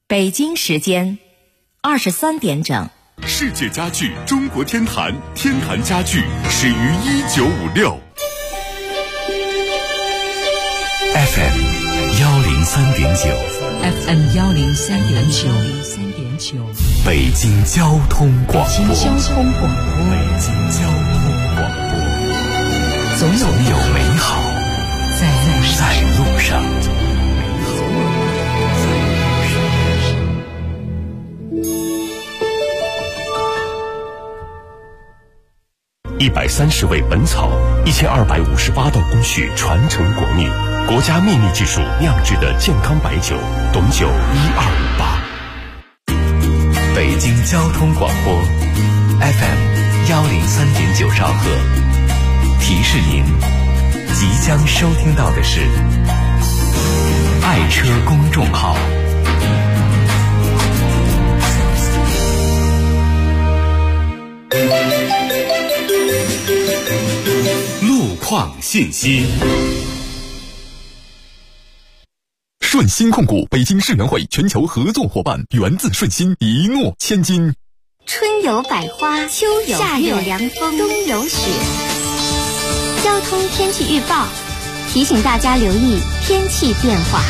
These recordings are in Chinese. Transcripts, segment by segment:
北京时间23点整。 世界家具中国天坛，天坛家具始于1956。 FM 103.9 FM 103.9 北京交通广播。 北京交通广播，总有美好在路上。 130味本草，1258道工序传承国秘，国家秘密技术酿制的健康白酒，董酒1258。 北京交通广播 FM 103.9兆赫，提示您即将收听到的是爱车公众号。 路况信息。顺鑫控股北京世园会全球合作伙伴，源自顺鑫，一诺千金。 春有百花，秋有夏有凉风，冬有雪。交通天气预报提醒大家留意天气变化。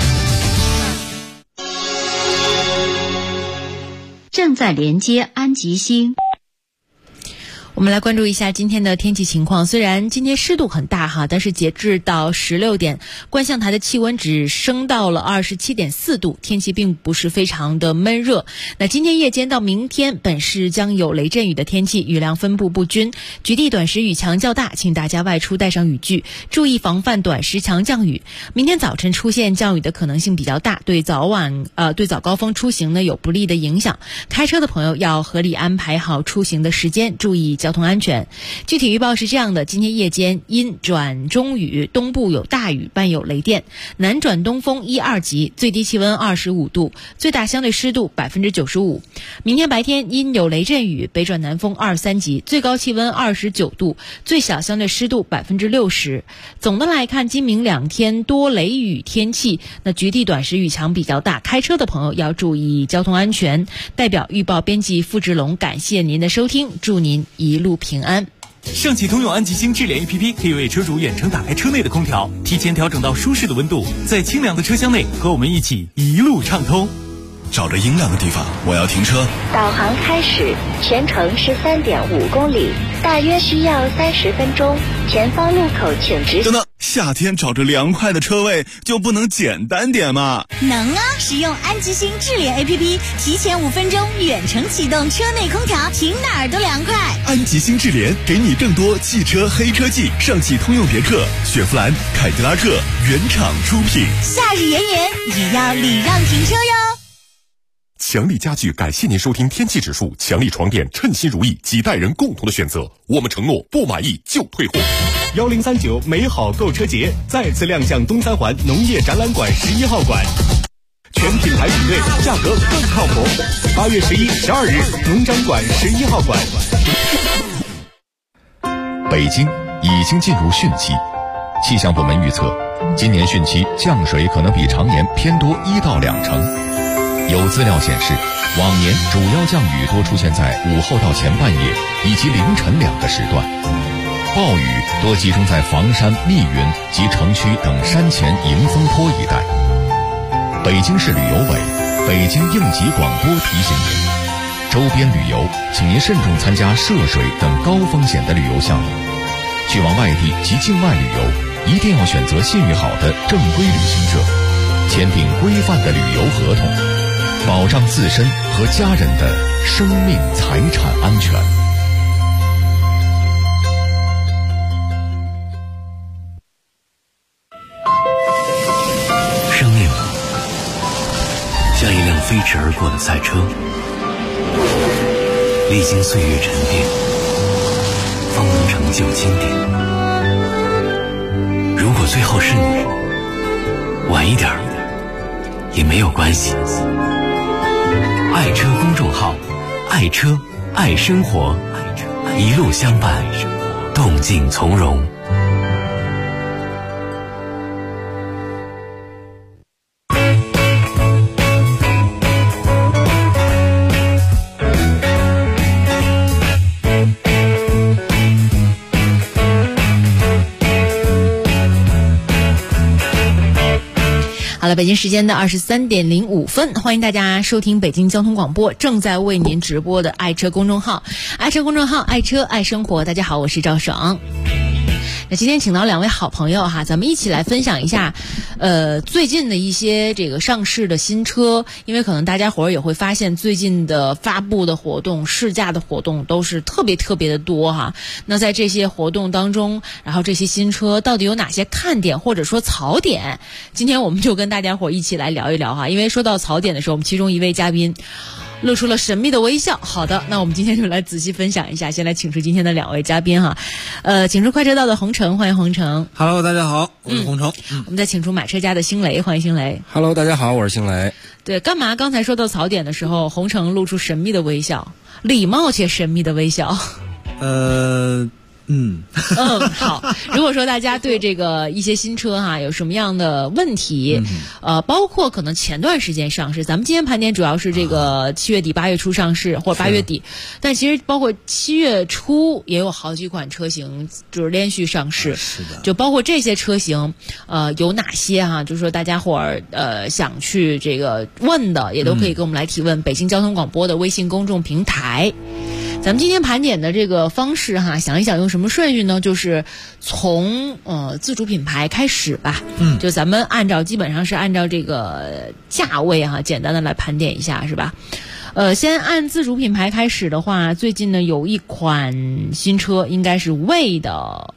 正在连接安吉星。 我们来关注一下今天的天气情况。虽然今天湿度很大哈，但是截至到16点，观象台的气温只升到了27.4度，天气并不是非常的闷热。那今天夜间到明天，本市将有雷阵雨的天气，雨量分布不均，局地短时雨强较大，请大家外出带上雨具，注意防范短时强降雨。明天早晨出现降雨的可能性比较大，对早高峰出行呢有不利的影响。开车的朋友要合理安排好出行的时间，注意交通安全。具体预报是这样的：今天夜间阴转中雨，东部有大雨，伴有雷电，南转东风1、2级，最低气温25度，最大相对湿度95%。明天白天阴有雷阵雨，北转南风2、3级，最高气温29度，最小相对湿度60%。总的来看，今明两天多雷雨天气，那局地短时雨强比较大，开车的朋友要注意交通安全。代表预报编辑付志龙，感谢您的收听，祝您一路平安。 上汽通用安吉星智联 APP 可以为车主远程打开车内的空调，提前调整到舒适的温度，在清凉的车厢内和我们一起一路畅通。 找着阴凉的地方，我要停车。 导航开始，全程是3.5公里，大约需要30分钟。前方路口请直。 等等，夏天找着凉快的车位就不能简单点吗？ 能啊！使用安吉星智联 APP， 提前5分钟远程启动车内空调，停哪儿都凉快。 安吉星智联给你更多汽车黑科技，上汽通用别克、雪佛兰、凯迪拉克原厂出品。 夏日炎炎也要礼让停车哟。 强力家具感谢您收听天气指数，强力床垫称心如意，几代人共同的选择，我们承诺不满意就退货。 1039美好购车节再次亮相东三环农业展览馆11号馆，全品牌比对，价格更靠谱。8月11、12日，农展馆11号馆。 北京已经进入汛期，气象部门预测，今年汛期降水可能比常年偏多1到2成。有资料显示，往年主要降雨多出现在午后到前半夜以及凌晨2个时段，暴雨多集中在房山、密云及城区等山前迎风坡一带。北京市旅游委、北京应急广播提醒您，周边旅游请您慎重参加涉水等高风险的旅游项目。去往外地及境外旅游，一定要选择信誉好的正规旅行社，签订规范的旅游合同，保障自身和家人的生命财产安全。 生命像一辆飞驰而过的赛车，历经岁月沉淀，方能成就经典。如果最后是你，晚一点也没有关系。爱车公众号，爱车爱生活，一路相伴，动静从容。 了，北京时间的23:05，欢迎大家收听北京交通广播正在为您直播的爱车公众号，爱车公众号，爱车爱生活。大家好，我是赵爽。那今天请到两位好朋友哈，咱们一起来分享一下，最近的一些这个上市的新车，因为可能大家伙儿也会发现，最近的发布的活动、试驾的活动都是特别的多哈。那在这些活动当中，然后这些新车到底有哪些看点或者说槽点？今天我们就跟大家伙儿一起来聊一聊哈。因为说到槽点的时候，我们其中一位嘉宾露出了神秘的微笑。好的，那我们今天就来仔细分享一下。先来请出今天的两位嘉宾哈，请出快车道的洪城，欢迎洪城。 Hello， 大家好，我是洪城。 我们再请出买车家的星雷，欢迎星雷。 Hello， 大家好，我是星雷。 对，干嘛？刚才说到槽点的时候，洪城露出神秘的微笑，礼貌且神秘的微笑。好。如果说大家对这个一些新车哈有什么样的问题，包括可能前段时间上市，咱们今天盘点主要是这个7月底8月初上市或者8月底，但其实包括7月初也有好几款车型就是连续上市， 是的， 就包括这些车型，有哪些哈，就是说大家伙儿想去这个问的，也都可以给我们来提问。北京交通广播的微信公众平台。咱们今天盘点的这个方式哈，想一想用什么顺序呢？就是从自主品牌开始吧。就咱们基本上是按照这个价位哈，简单的来盘点一下，是吧？先按自主品牌开始的话，最近呢有一款新车，应该是魏的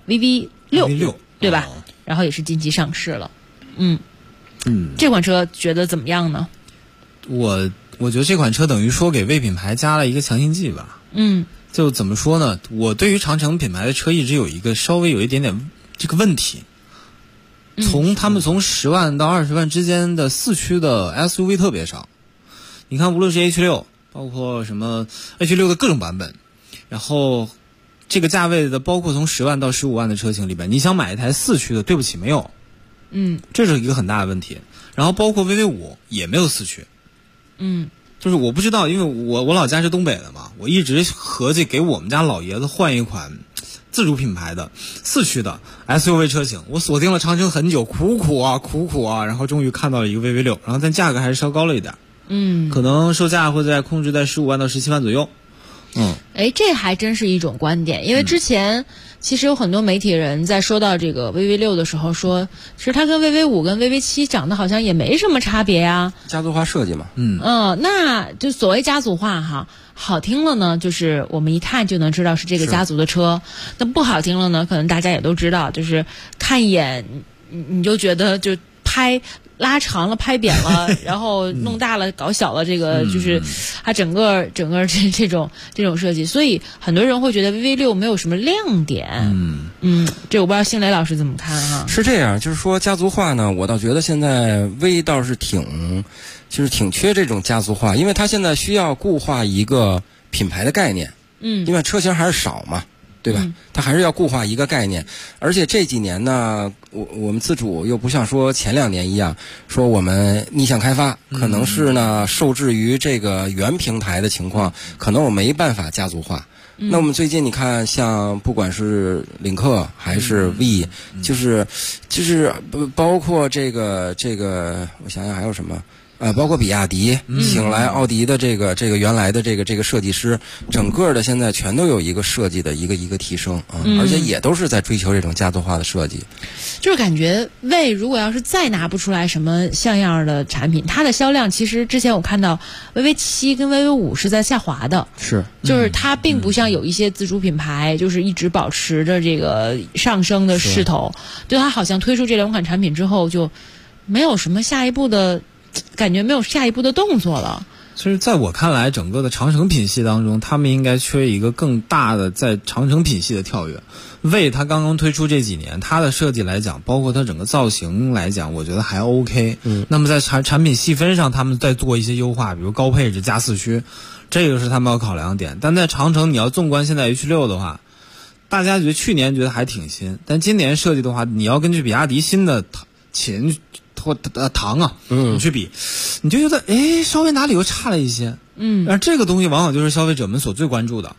VV6，对吧？然后也是近期上市了。这款车觉得怎么样呢？ 我觉得这款车等于说给魏品牌加了一个强心剂吧。就怎么说呢？我对于长城品牌的车一直有一个稍微有一点点这个问题。他们从10万到20万之间的4驱的 SUV 特别少。你看，无论是 H6， 包括什么 H6 的各种版本，然后这个价位的，包括从10万到15万的车型里边，你想买一台4驱的，对不起，没有。这是一个很大的问题。然后包括 VV5 也没有4驱。就是我不知道，因为我老家是东北的嘛，我一直合计给我们家老爷子换一款自主品牌的4驱的 SUV 车型，我锁定了长城很久，苦苦啊，然后终于看到了一个 VV6， 然后但价格还是稍高了一点。可能售价会控制在15万到17万左右。 这还真是一种观点，因为之前其实有很多媒体人在说到这个 VV6 的时候说，其实它跟 VV5 跟 VV7 长得好像也没什么差别呀， 家族化设计嘛。 那就所谓家族化哈，好听了呢，就是我们一看就能知道是这个家族的车；那不好听了呢，可能大家也都知道，就是看一眼你就觉得就拉长了拍扁了然后弄大了搞小了，这个就是它整个这种设计，所以很多人会觉得 VV6 没有什么亮点。这我不知道星雷老师怎么看哈。 是这样，就是说家族化呢，我倒觉得现在微倒是挺缺这种家族化，因为它现在需要固化一个品牌的概念。因为车型还是少嘛，对吧？它还是要固化一个概念。而且这几年呢，我们自主又不像说前2年一样，说我们逆向开发，可能是呢受制于这个原平台的情况，可能我没办法家族化。那我们最近你看，像不管是领克还是 V， 就是包括这个，我想想还有什么。包括比亚迪请来奥迪的这个原来的这个设计师，整个的现在全都有一个设计的一个提升而且也都是在追求这种家族化的设计。 就是感觉魏如果要是再拿不出来什么像样的产品，它的销量其实之前我看到 VV7 跟 VV5 是在下滑的，就是它并不像有一些自主品牌就是一直保持着这个上升的势头，就它好像推出这2款产品之后就没有什么下一步的感觉，没有下一步的动作了。 其实在我看来，整个的长城品系当中，他们应该缺一个更大的在长城品系的跳跃。魏它刚刚推出这几年，它的设计来讲，包括它整个造型来讲，我觉得还 OK。那么在产品细分上，他们在做一些优化，比如高配置加4驱，这个是他们要考量点。但在长城，你要纵观现在 H6 的话，大家觉得去年觉得还挺新，但今年设计的话，你要根据比亚迪新的秦或唐啊，你去比，你就觉得稍微哪里又差了一些。而这个东西往往就是消费者们所最关注的。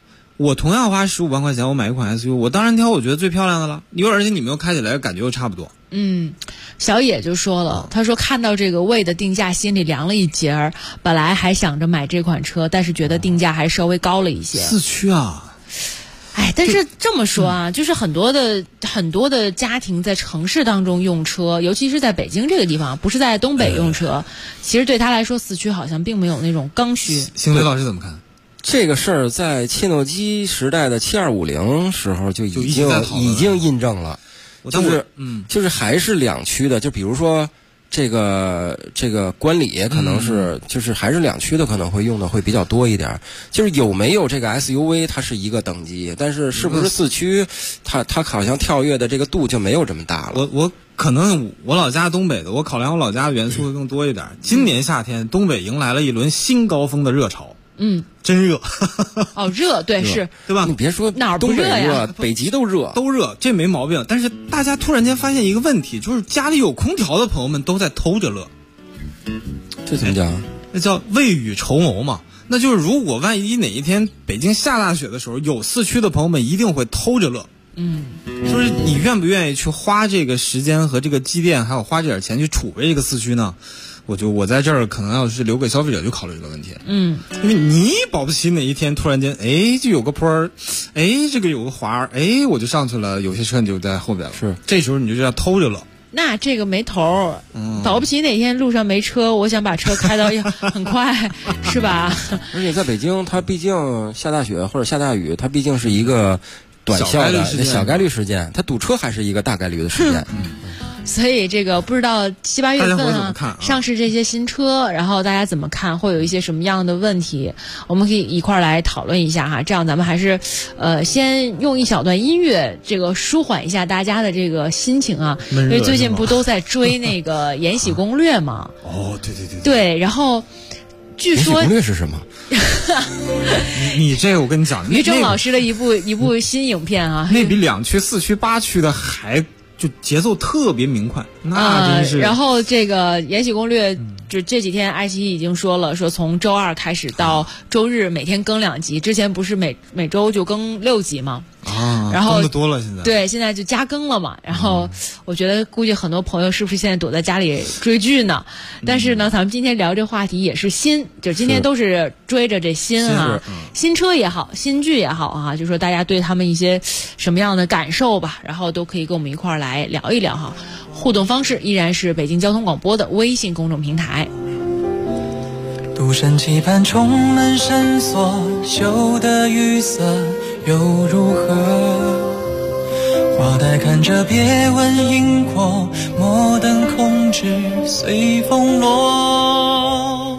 我同样花15万块钱，我买一款 SUV， 我当然挑我觉得最漂亮的了。而且你们又开起来感觉又差不多。 小野就说了，他说看到这个魏的定价，心里凉了一截儿。本来还想着买这款车，但是觉得定价还稍微高了一些。 4驱啊。 但是这么说啊，就是很多的家庭在城市当中用车，尤其是在北京这个地方，不是在东北用车，其实对他来说4驱好像并没有那种刚需。 星雷老师怎么看？ 这个事儿在切诺基时代的7250时候就已经印证了，就是还是2驱的，就比如说这个观礼可能是就是还是2驱的，可能会用的会比较多一点。就是有没有这个 SUV 它是一个等级，但是是不是4驱它好像跳跃的这个度就没有这么大了。 我可能我老家东北的，我考量我老家的元素会更多一点。今年夏天东北迎来了一轮新高峰的热潮。真热。 热，对，是， 对吧？ 你别说哪儿不热呀， 北极都热， 这没毛病。但是大家突然间发现一个问题，就是家里有空调的朋友们都在偷着乐。 这怎么讲？ 那叫未雨绸缪嘛。那就是如果万一哪一天北京下大雪的时候，有4驱的朋友们一定会偷着乐。就是你愿不愿意去花这个时间和这个积淀，还有花这点钱去储备这个4驱呢？我在这儿可能要是留给消费者去考虑这个问题。因为你保不齐哪一天突然间，就有个坡儿，这个有个滑，我就上去了。有些车你就在后边了， 是这时候你就要偷着了。 那这个没头，保不齐哪天路上没车，我想把车开到很快，是吧？ 而且在北京，它毕竟下大雪或者下大雨，它毕竟是一个短效的小概率事件，它堵车还是一个大概率的事件。 所以这个不知道7、8月份上市这些新车，然后大家怎么看，会有一些什么样的问题，我们可以一块儿来讨论一下哈。这样咱们还是先用一小段音乐，这个舒缓一下大家的这个心情啊。因为最近不都在追那个《延禧攻略》吗？对，然后据说延禧攻略是什么？ 你这个我跟你讲， 于正老师的一部新影片啊， 那比2驱、4驱、8驱的还。就节奏特别明快，那真是。 然后这个《延禧攻略》就这几天，爱奇艺已经说了，说从周2开始到周日每天更2集，之前不是每周就更6集吗？然后更的多了，现在对，现在就加更了嘛。然后我觉得估计很多朋友是不是现在躲在家里追剧呢？但是呢，咱们今天聊这话题也是新，就今天都是追着这新啊，新车也好，新剧也好啊，就说大家对他们一些什么样的感受吧，然后都可以跟我们一块儿来聊一聊哈。互动方式依然是北京交通广播的微信公众平台。 独身期盼充满绳索，羞的雨色又如何？花待看着别问因果，莫等空枝随风落。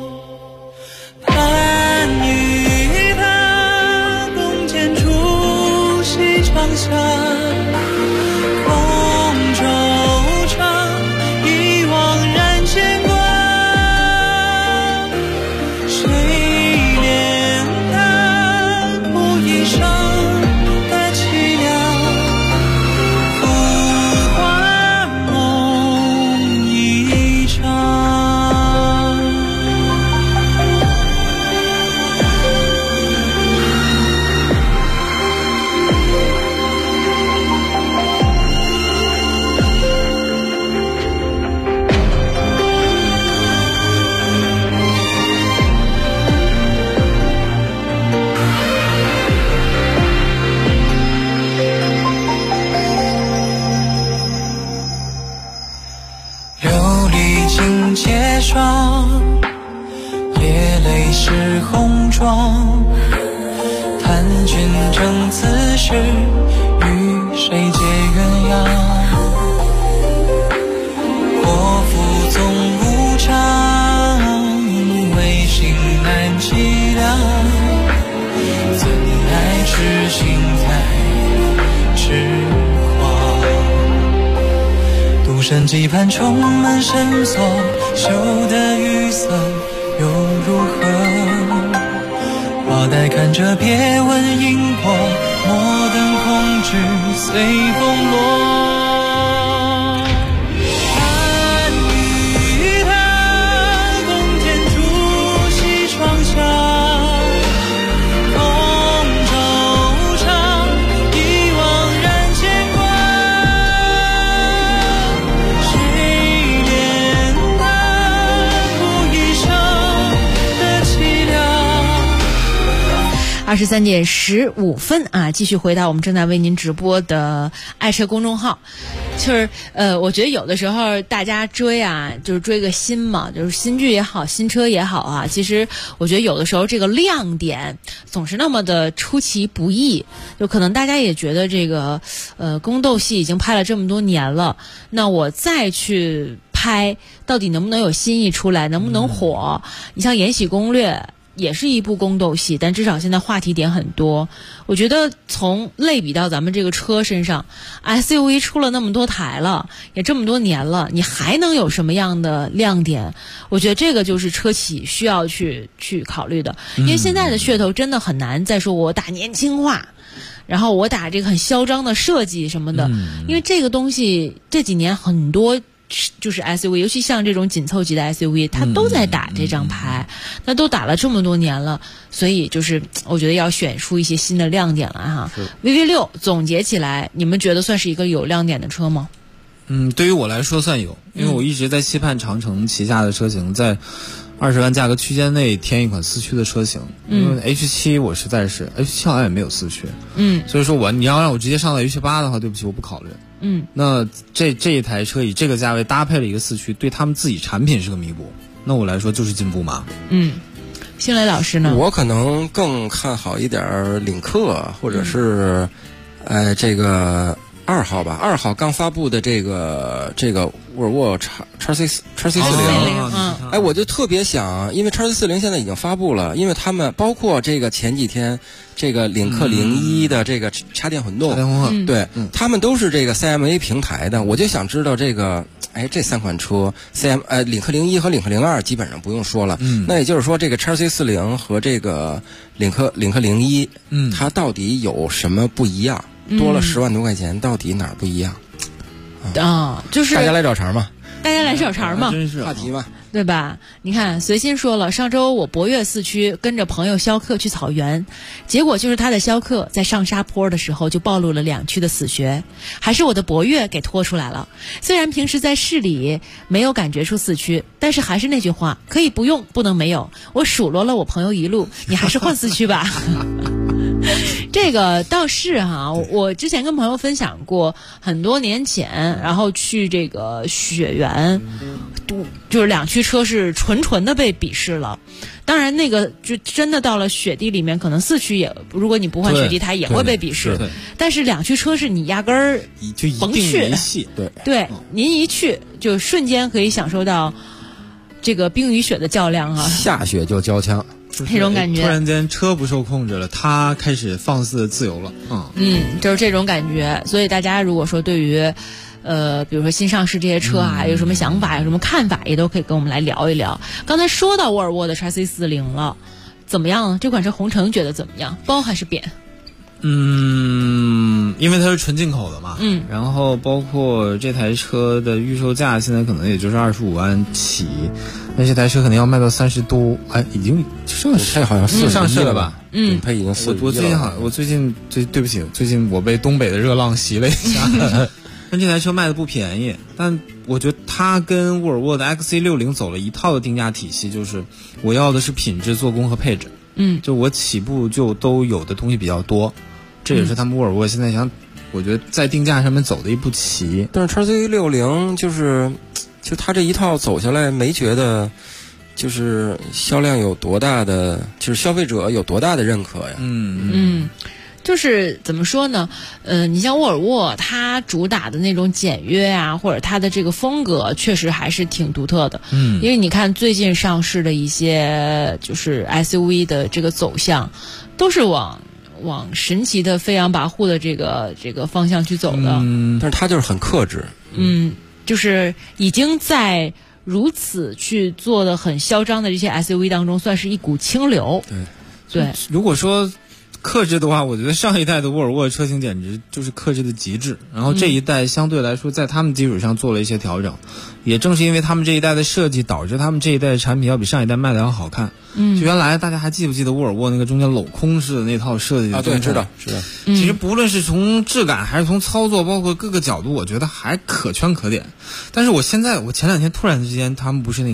盼与他共剪出西窗下，空惆怅，遗忘然牵挂。谁怜他布衣裳的凄凉，浮华梦一场。琉璃镜结霜，夜泪湿红妆。叹君正此时，与谁结鸳鸯？祸福总无常，唯心难凄凉。怎奈痴心太痴狂？独身期盼充满绳索，羞的雨色又如何？花待看着别问因果，莫等空枝随风落。盼与他共剪出西窗下，空惆 23:15啊，继续回到我们正在为您直播的爱车公众号。就是我觉得有的时候大家追啊，就是追个新嘛，就是新剧也好，新车也好啊，其实我觉得有的时候这个亮点总是那么的出其不意，就可能大家也觉得这个宫斗戏已经拍了这么多年了，那我再去拍到底能不能有新意出来，能不能火？你像《延禧攻略》也是一部宫斗戏，但至少现在话题点很多。我觉得从类比到咱们这个车身上 ，SUV 出了那么多台了，也这么多年了，你还能有什么样的亮点？我觉得这个就是车企需要去考虑的，因为现在的噱头真的很难再说我打年轻化，然后我打这个很嚣张的设计什么的，因为这个东西这几年很多。就是 SUV， 尤其像这种紧凑级的 SUV， 它都在打这张牌，那都打了这么多年了，所以就是我觉得要选出一些新的亮点来哈。VV6 总结起来，你们觉得算是一个有亮点的车吗？ 对于我来说算有，因为我一直在期盼长城旗下的车型在20万价格区间内添一款四驱的车型，因为 H7 我实在是 H7 好像也没有四驱，所以说你要让我直接上到 H8 的话，对不起，我不考虑。那这一台车以这个价位搭配了一个四驱，对他们自己产品是个弥补，那我来说就是进步嘛。 新雷老师呢？ 我可能更看好一点领克，或者是这个2号吧，2号刚发布的这个沃尔沃XC40，我就特别想，因为XC40现在已经发布了，因为他们包括这个前几天这个领克01的这个插电混动，对，他们都是这个 CMA 平台的，我就想知道这个。这3款车领克01和领克02基本上不用说了，那也就是说这个 XC40和这个领克01，它到底有什么不一样？多了10万多块钱，到底哪儿不一样？ 就是大家来找茬嘛， 真是话题嘛。 对吧？你看，随心说了，上周我博越4驱跟着朋友逍客去草原，结果就是他的逍客在上沙坡的时候就暴露了2驱的死穴，还是我的博越给拖出来了。虽然平时在市里没有感觉出4驱，但是还是那句话，可以不用，不能没有。我数落了我朋友一路，你还是换4驱吧。这个倒是哈，我之前跟朋友分享过，很多年前，然后去这个雪原，就是2驱车是纯的被鄙视了。当然，那个就真的到了雪地里面，可能4驱也，如果你不换雪地胎也会被鄙视。但是2驱车是你压根儿甭去，对，您一去就瞬间可以享受到这个冰与雪的较量啊， 下雪就交枪。 这种感觉， 突然间车不受控制了，他开始放肆自由了。 就是这种感觉。所以大家如果说对于比如说新上市这些车啊，有什么想法，有什么看法，也都可以跟我们来聊一聊。刚才说到沃尔沃的 XC40 了，怎么样？这款车红尘觉得怎么样？包还是扁？ 因为它是纯进口的嘛，然后包括这台车的预售价现在可能也就是25万起，那这台车可能要卖到30多，已经上市， 好像上市了吧？ 顶配已经40 了。我最近对不起，最近我被东北的热浪袭了一下。但这台车卖的不便宜，但我觉得它跟沃尔沃的 XC60 走了一套的定价体系，就是我要的是品质、做工和配置。就我起步就都有的东西比较多。这也是他们沃尔沃现在我觉得在定价上面走的一步棋。 但是 XC60 就它这一套走下来，没觉得就是销量有多大的，就是消费者有多大的认可呀？ 就是怎么说呢？你像沃尔沃，它主打的那种简约啊，或者它的这个风格，确实还是挺独特的。因为你看最近上市的一些就是 SUV 的这个走向，都是往神奇的飞扬跋扈的这个方向去走的。 但是它就是很克制。 就是已经在如此去做的很嚣张的这些 SUV 当中，算是一股清流。对， 如果说克制的话，我觉得上一代的沃尔沃车型简直就是克制的极致，然后这一代相对来说在他们基础上做了一些调整，也正是因为他们这一代的设计，导致他们这一代的产品要比上一代卖的要好看。就原来大家还记不记得沃尔沃那个中间镂空式的那套设计？ 对，知道。 其实不论是从质感还是从操作，包括各个角度，我觉得还可圈可点。但是我前2天突然之间，他们不是那个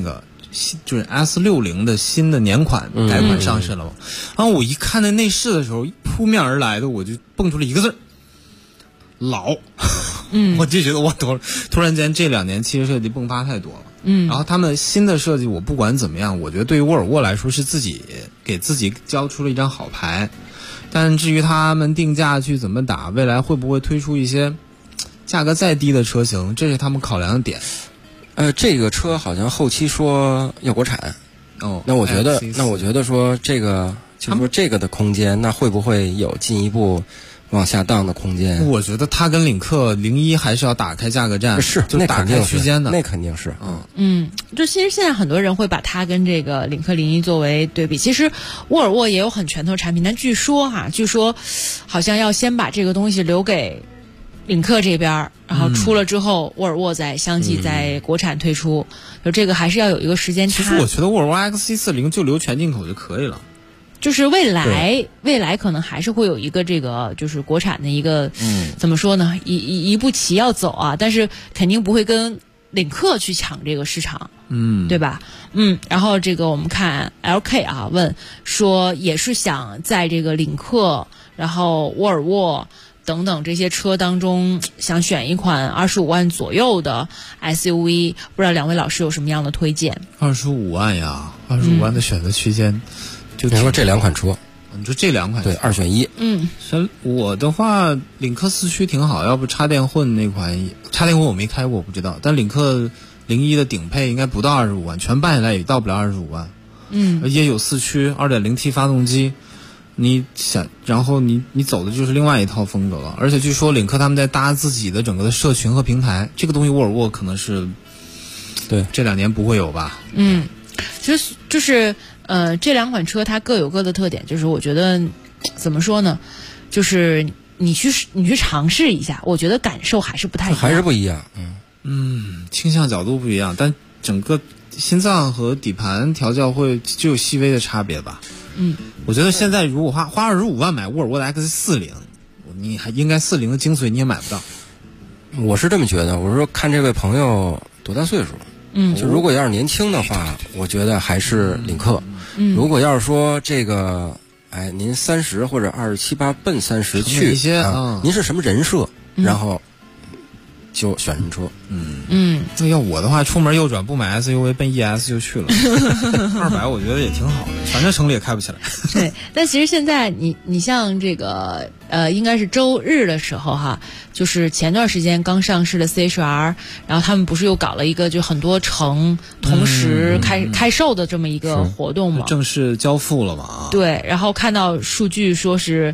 就是 S60的新的年款改款上市了嘛。然后我一看那内饰的时候，扑面而来的我就蹦出了一个字儿：老。我就觉得我突然间这2年汽车设计迸发太多了。然后他们新的设计，我不管怎么样，我觉得对于沃尔沃来说是自己给自己交出了一张好牌。但至于他们定价去怎么打，未来会不会推出一些价格再低的车型，这是他们考量的点。 这个车好像后期说要国产。那我觉得说这个就是说这个的空间，那会不会有进一步往下荡的空间？ 我觉得它跟领克01还是要打开价格战， 是就打开区间的， 那肯定是。 就其实现在很多人会把它跟这个领克01作为对比。其实沃尔沃也有很拳头产品，但据说好像要先把这个东西留给领克这边，然后出了之后，沃尔沃再相继在国产推出，就这个还是要有一个时间差。 其实我觉得沃尔沃 XC40就留全进口就可以了。 就是未来可能还是会有一个这个就是国产的一个怎么说呢，一步棋要走啊，但是肯定不会跟领克去抢这个市场，对吧？然后这个我们看 LK 啊问说也是想在这个领克，然后沃尔沃等等这些车当中想选一款25万左右的 SUV， 不知道两位老师有什么样的推荐 ？25万呀，25万的选择区间。 就你说这2款车， 你说这2款对2选1。 我的话，领克4驱挺好，要不插电混那款，插电混我没开过，我不知道。但领克01的顶配应该不到25万，全办下来也到不了25万。也有4驱 2.0T 发动机，你想，然后你走的就是另外一套风格了。而且据说领克他们在搭自己的整个的社群和平台，这个东西沃尔沃可能是对这 2年不会有吧。 其实就是这2款车它各有各的特点，就是我觉得怎么说呢，就是你去尝试一下，我觉得感受还是不太一样， 还是不一样。 倾向角度不一样，但整个心脏和底盘调教就有细微的差别吧。我觉得现在如果花25万买沃尔沃的 X40，你还应该40的精髓你也买不到。 我是这么觉得，我说看这位朋友多大岁数。就如果要是年轻的话，我觉得还是领克。如果要是说这个，您30或者27、8奔30去，您是什么人设，然后就选什么车。 那要我的话，出门右转不买 SUV， 奔 ES 就去了。200我觉得也挺好的，反正城里也开不起来。 对，但其实现在你像这个应该是周日的时候哈，就是前段时间刚上市的 CHR， 然后他们不是又搞了一个就很多城同时开售的这么一个活动嘛， 正式交付了嘛。 对，然后看到数据说是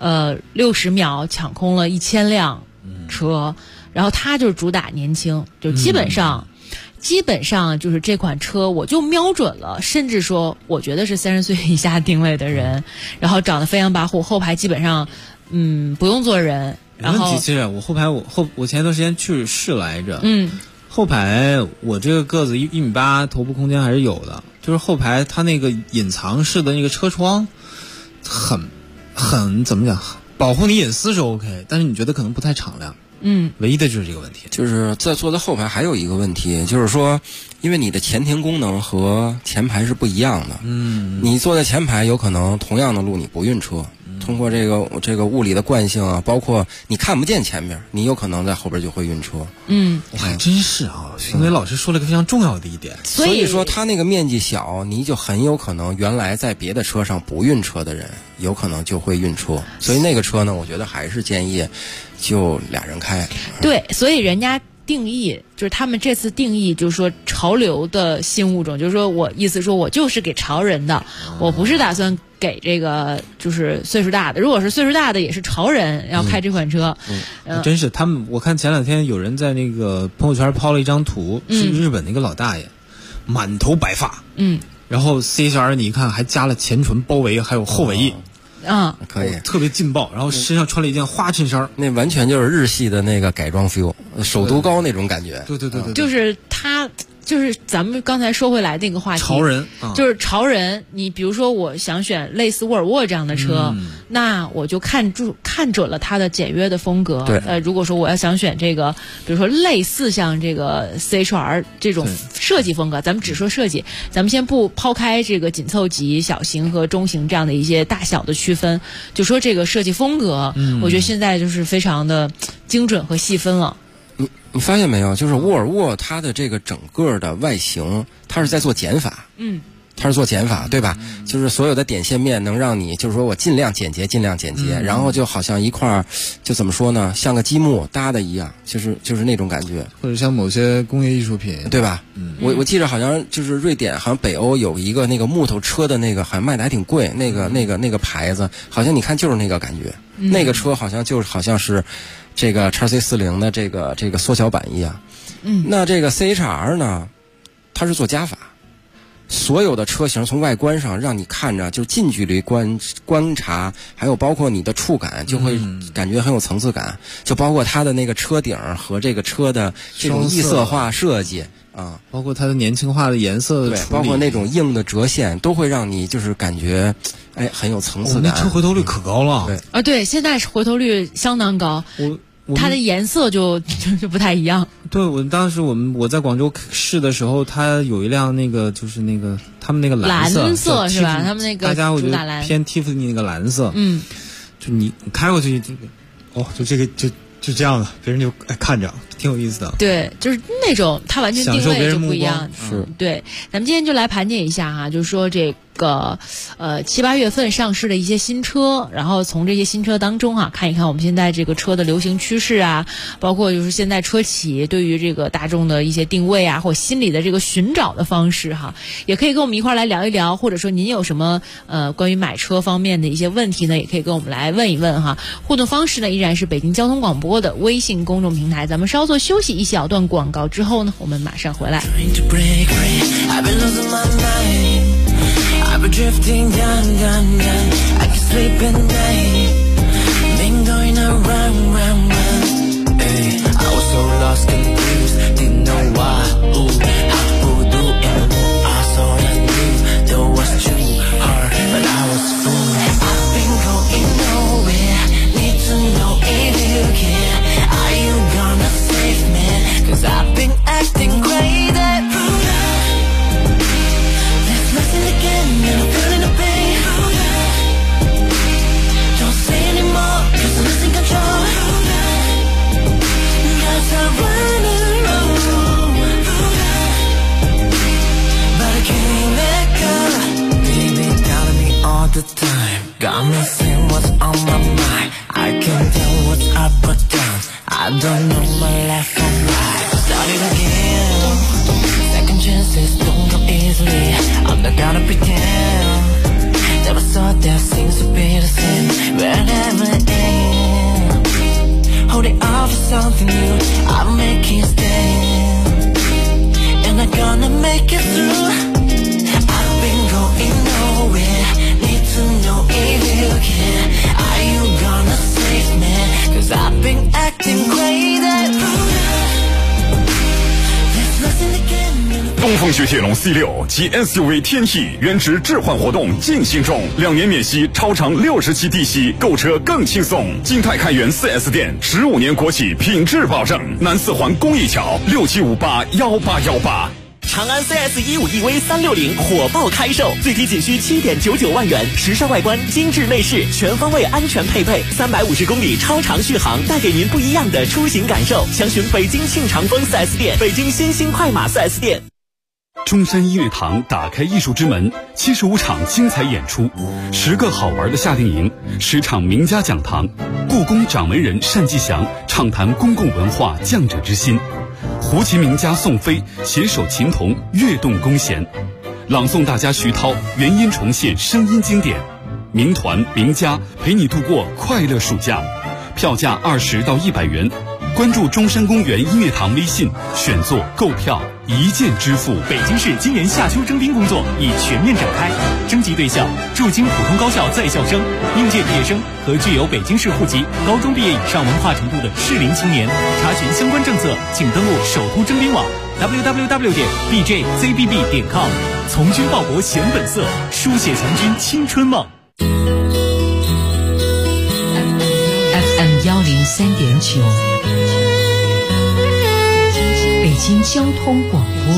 60秒抢空了1000辆车。然后它就是主打年轻，就基本上就是这款车我就瞄准了，甚至说我觉得是30岁以下定位的人，然后长得飞扬跋扈，后排基本上不用坐人。然后问题其实我后排我前一段时间去试来着，后排我这个个子1.8米，头部空间还是有的，就是后排它那个隐藏式的那个车窗很怎么讲，保护你隐私是 OK， 但是你觉得可能不太敞亮。唯一的就是这个问题， 就是在坐在后排还有一个问题，就是说，因为你的前庭功能和前排是不一样的。你坐在前排，有可能同样的路你不晕车，通过这个物理的惯性啊，包括你看不见前面，你有可能在后边就会晕车。 还真是啊，邢伟老师说了个非常重要的一点。 所以说它那个面积小，你就很有可能原来在别的车上不晕车的人，有可能就会晕车。所以那个车呢，我觉得还是建议就俩人开。 对，所以人家定义就是他们这次定义就是说潮流的新物种，就是说我意思说我就是给潮人的，我不是打算给这个就是岁数大的。如果是岁数大的也是潮人要开这款车， 真是他们。我看前2天有人在那个朋友圈抛了一张图，是日本的一个老大爷，满头白发，然后 CHR 你一看还加了前唇包围，还有后尾翼。 可以， 特别劲爆，然后身上穿了一件花衬衫， 那完全就是日系的那个改装 feel， 首都高那种感觉。 对， 就是他就是咱们刚才说回来那个话题， 潮人， 就是潮人。你比如说，我想选类似沃尔沃这样的车，那我就看准了它的简约的风格。 对， 如果说我要想选这个，比如说类似像这个 CHR 这种设计风格，咱们只说设计，咱们先不抛开这个紧凑级、小型和中型这样的一些大小的区分，就说这个设计风格，我觉得现在就是非常的精准和细分了。 你发现没有？就是沃尔沃它的这个整个的外形，它是在做减法。它是做减法，对吧？就是所有的点线面能让你，就是说我尽量简洁，然后就好像一块儿，就怎么说呢，像个积木搭的一样，就是那种感觉。 或者像某些工业艺术品， 对吧？我记着好像就是瑞典，好像北欧有一个那个木头车的那个，好像卖的还挺贵，那个牌子，好像你看就是那个感觉，那个车好像是这个 XC40 的这个缩小版一样。那这个 CHR 呢，它是做加法。所有的车型从外观上让你看着就是近距离观察，还有包括你的触感，就会感觉很有层次感。就包括它的那个车顶和这个车的这种异色化设计啊， 包括它的年轻化的颜色的处理， 包括那种硬的折线，都会让你就是感觉很有层次感。 那车回头率可高了。 对，现在回头率相当高。它的颜色就不太一样。 对，当时我在广州试的时候，它有一辆那个就是那个他们那个蓝色是吧？他们那个大家我觉得偏 Tiffany 那个蓝色，就你开过去，就这个就这样的，别人就看着挺有意思的。 对，就是那种它完全定位就不一样。 是对，咱们今天就来盘点一下哈，就是说这个7、8月份上市的一些新车，然后从这些新车当中看一看我们现在这个车的流行趋势啊，包括就是现在车企对于这个大众的一些定位啊，或心理的这个寻找的方式也可以跟我们一块来聊一聊，或者说您有什么关于买车方面的一些问题呢，也可以跟我们来问一问互动方式呢依然是北京交通广播的微信公众平台。咱们稍作休息一小段广告之后呢，我们马上回来。 I've been drifting down, I can sleep at night. Been going around, hey. I was so lost, confused, didn't know why. Ooh, how to do it. I saw I knew that was too hard, but I was fooled. I've been going nowhere, need to know if you care. Are you gonna save me? 'Cause I've been acting crazy. Again, and I'm feeling the pain. Don't say anymore, 'cause I'm losing control. 'Cause I run alone, but I can't let go. Baby, telling me all the time, got me saying what's on my mind. I can't tell what's up or down. I don't know my left from right. Started again. Second chances don't come easily. I'm not gonna pretend. Never thought that seems to be the same wherever I am. Holding out for something new, I'll make it stand. And I'm gonna make it through. I've been going nowhere, need to know if you care. Are you gonna save me? 'Cause I've been acting crazy. 东风雪铁龙 C6 及 SUV 天翼原值置换活动进行中，2年免息，超长60期低息，购车更轻松。金泰开元 4S 店，15年国企品质保证。南四环公益桥67581818。 长安 CS15EV 360火爆开售，最低仅需7.99万元，时尚外观，精致内饰，全方位安全配备，350公里超长续航，带给您不一样的出行感受。详询北京庆长丰 4S 店、北京新兴快马 4S 店。 中山音乐堂打开艺术之门，75场精彩演出，10个好玩的夏令营，10场名家讲堂，故宫掌门人单霁翔畅谈公共文化匠者之心，胡琴名家宋飞携手琴童跃动弓弦，朗诵大家徐涛原音重现声音经典，名团名家陪你度过快乐暑假，票价20到100元， 关注中山公园音乐堂微信，选座购票一键支付。 北京市今年夏秋征兵工作已全面展开，征集对象驻京普通高校在校生、应届毕业生和具有北京市户籍、高中毕业以上文化程度的适龄青年。查询相关政策，请登录首都征兵网 www.bjzbb.com。从军报国显本色，书写强军青春梦。 FM 103.9，北京交通广播，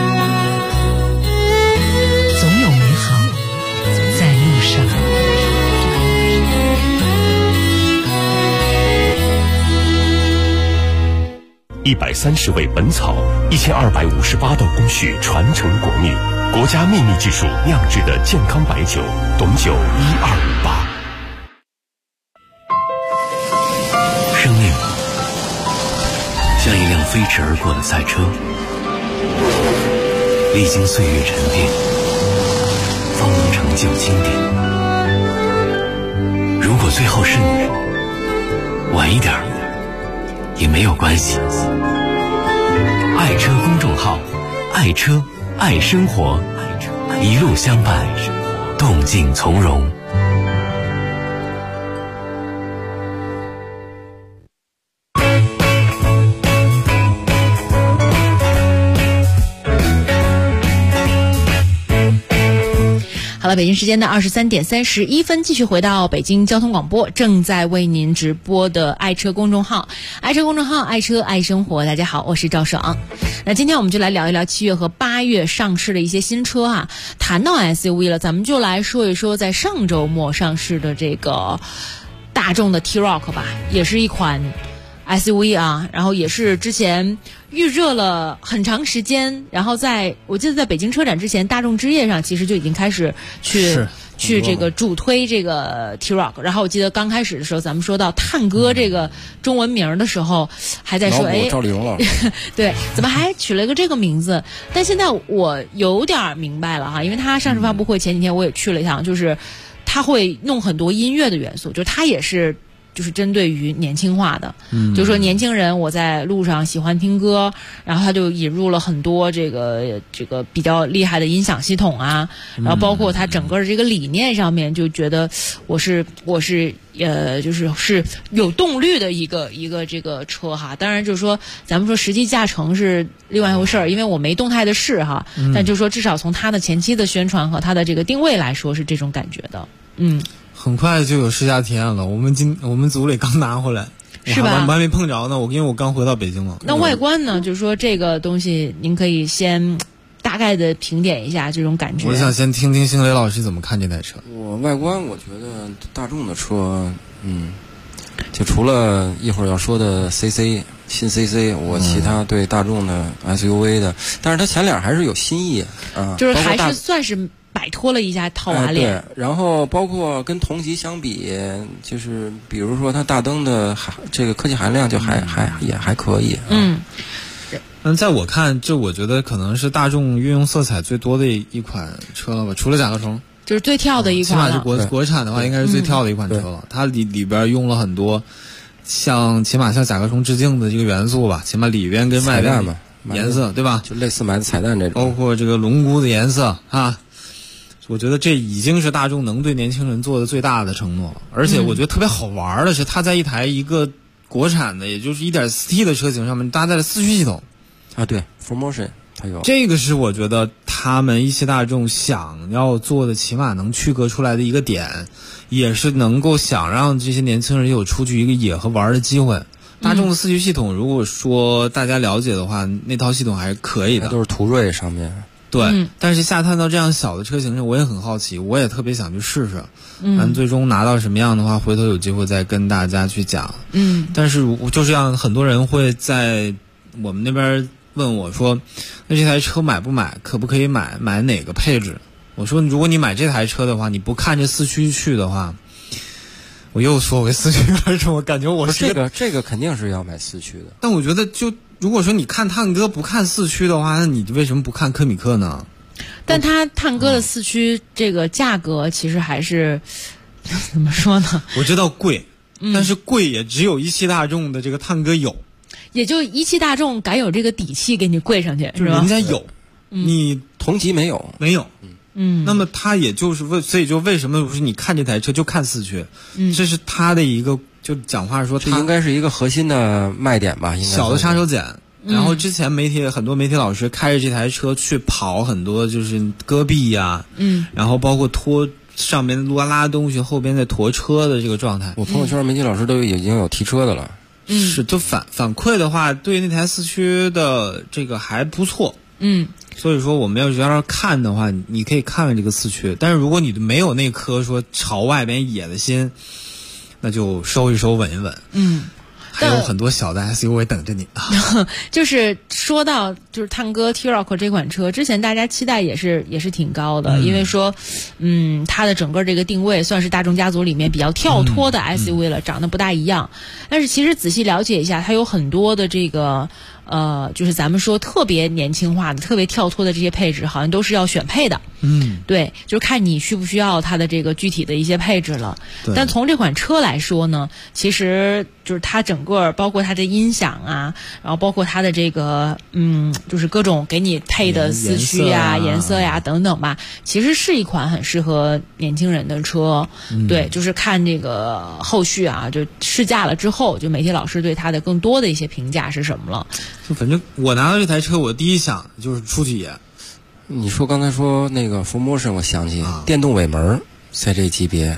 总有美好在路上。 130味本草，1258道工序传承国秘，国家秘密技术酿制的健康白酒，董酒1258。 生命像一辆飞驰而过的赛车，历经岁月沉淀，方能成就经典。如果最后是你，晚一点也没有关系。爱车公众号，爱车爱生活，一路相伴，动静从容。 好了，北京时间的23点31分，继续回到北京交通广播，正在为您直播的爱车公众号，爱车公众号，爱车爱生活。大家好，我是赵爽。那今天我们就来聊一聊7月和8月上市的一些新车啊。谈到 SUV 了，咱们就来说一说在上周末上市的这个大众的 T-Roc 吧，也是一款 SUV 啊，然后也是之前预热了很长时间，然后我记得在北京车展之前，大众之夜上其实就已经开始去这个主推这个 T-Roc。 然后我记得刚开始的时候咱们说到探戈这个中文名的时候，还在说赵丽蓉老师对，怎么还取了一个这个名字。但现在我有点明白了哈，因为他上市发布会前几天我也去了一趟，就是他会弄很多音乐的元素，就是他也是就是针对于年轻化的，就是说年轻人我在路上喜欢听歌，然后他就引入了很多这个比较厉害的音响系统啊，然后包括他整个的这个理念上面，就觉得我是就是有动力的一个这个车哈。当然就是说咱们说实际驾乘是另外一回事儿，因为我没动态的试哈，但就是说至少从他的前期的宣传和他的这个定位来说是这种感觉的。 很快就有试驾体验了，我们组里刚拿回来， 是吧？ 我还没碰着呢，因为我刚回到北京了。 那外观呢？就是说这个东西，您可以先大概的评点一下这种感觉。 我想先听听星雷老师怎么看这台车。 外观我觉得大众的车，就除了一会儿要说的 CC 新 CC， 我其他对大众的 SUV 的，但是它前脸还是有新意啊， 就是还是算是摆脱了一下套娃脸， 对，然后包括跟同级相比，就是比如说它大灯的这个科技含量就也还可以。 在我看，我觉得可能是大众运用色彩最多的一款车了吧，除了甲壳虫， 就是最跳的一款了。 起码是国产的话，应该是最跳的一款车了。它里边用了很多起码向甲壳虫致敬的这个元素吧，起码里边跟外边嘛颜色，对吧？ 就类似买的彩蛋这种， 包括这个龙骨的颜色啊。我觉得这已经是大众能对年轻人做的最大的承诺了，而且我觉得特别好玩的是，它在一个国产的，也就是 1.4T 的车型上面搭载了四驱系统啊，对 ，4Motion 它有。 这个是我觉得他们一汽大众想要做的，起码能区隔出来的一个点，也是能够想让这些年轻人有出去一个野和玩的机会。大众的四驱系统，如果说大家了解的话，那套系统还是可以的， 都是途锐上面。 对，但是下探到这样小的车型上，我也很好奇，我也特别想去试试。最终拿到什么样的话，回头有机会再跟大家去讲。但是就这样，很多人会在我们那边问我说，那这台车买不买，可不可以买哪个配置？我说，如果你买这台车的话，你不看这四驱去的话，我又说回四驱了，我感觉我是这个肯定是要买四驱的。 但我觉得如果说你看探戈不看四驱的话，那你为什么不看科米克呢？ 但它探戈的四驱这个价格其实还是怎么说呢？ 我知道贵，但是贵也只有一汽大众的这个探戈有。 也就一汽大众敢有这个底气给你跪上去，是吧？ 人家有，你同级没有。 那么他也就是所以就为什么你看这台车就看四驱，这是他的一个就讲话说， 这应该是一个核心的卖点吧，应该小的杀手锏。然后之前很多媒体老师开着这台车去跑很多就是戈壁呀，然后包括拖上面拉东西，后边在驮车的这个状态。 我朋友圈媒体老师都已经有提车的了。 是，就反馈的话，对那台四驱的这个还不错。所以说我们要是要看的话，你可以看看这个四驱，但是如果你没有那颗说朝外边野的心，那就收一收，稳一稳。还有很多小的 SUV 等着你啊。 就是说到就是探戈 T-Roc 这款车，之前大家期待也是挺高的，因为说它的整个这个定位算是大众家族里面比较跳脱的 SUV 了，长得不大一样。但是其实仔细了解一下，它有很多的这个就是咱们说特别年轻化的、特别跳脱的这些配置，好像都是要选配的。对，就是看你需不需要它的这个具体的一些配置了。但从这款车来说呢，其实就是它整个包括它的音响啊，然后包括它的这个就是各种给你配的四驱呀、颜色呀等等吧，其实是一款很适合年轻人的车。对，就是看这个后续啊，就试驾了之后，就媒体老师对它的更多的一些评价是什么了。 就反正我拿到这台车，我第一想就是出去野。 你说刚才说那个 4Motion， 我想起电动尾门在这级别。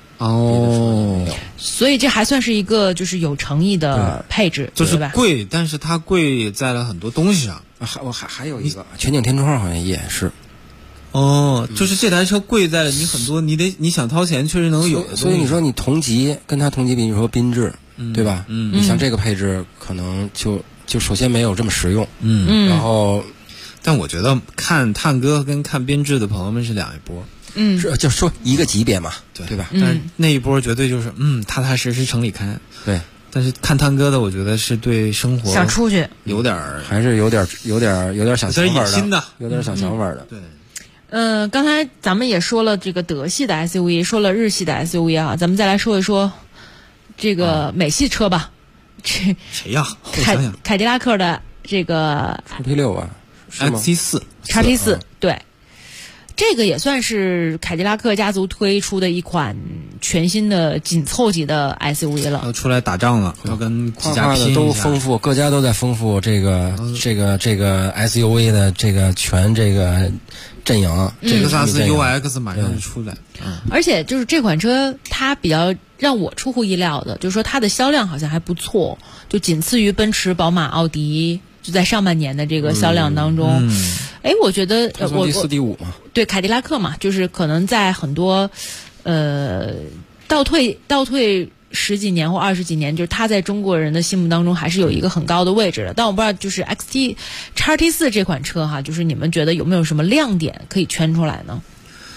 所以这还算是一个就是有诚意的配置， 就是贵，但是它贵在了很多东西上。 还有一个全景天窗好像也是。 就是这台车贵在了你很多，你想掏钱确实能有的东西。 所以你说你同级跟它同级比，你说缤智，对吧？你像这个配置可能就首先没有这么实用。然后。 但我觉得看探戈跟看缤智的朋友们是两一波， 就说一个级别嘛，对吧？ 但是那一波绝对就是踏踏实实城里开。 对， 但是看探戈的，我觉得是对生活想出去有点还是有点小想法的， 有点小想法的。 对， 刚才咱们也说了这个德系的 SUV， 说了日系的 SUV 啊，咱们再来说一说这个美系车吧。 谁呀？ 凯迪拉克的这个 XT6啊。 XT4 对，这个也算是凯迪拉克家族推出的一款全新的紧凑级的 SUV 了。 要出来打仗了，要跟几家拼一下。 都丰富，各家都在丰富这个 SUV 的这个全这个阵营。 这个萨斯 UX 马上就出来。 而且就是这款车，它比较让我出乎意料的，就是说它的销量好像还不错，就仅次于奔驰、宝马、奥迪。就在上半年的这个销量当中，我觉得我第4、第5嘛， 对凯迪拉克嘛，就是可能在很多倒退10几年或20几年，就是它在中国人的心目当中还是有一个很高的位置的。但我不知道就是 XT4 这款车哈，就是你们觉得有没有什么亮点可以圈出来呢？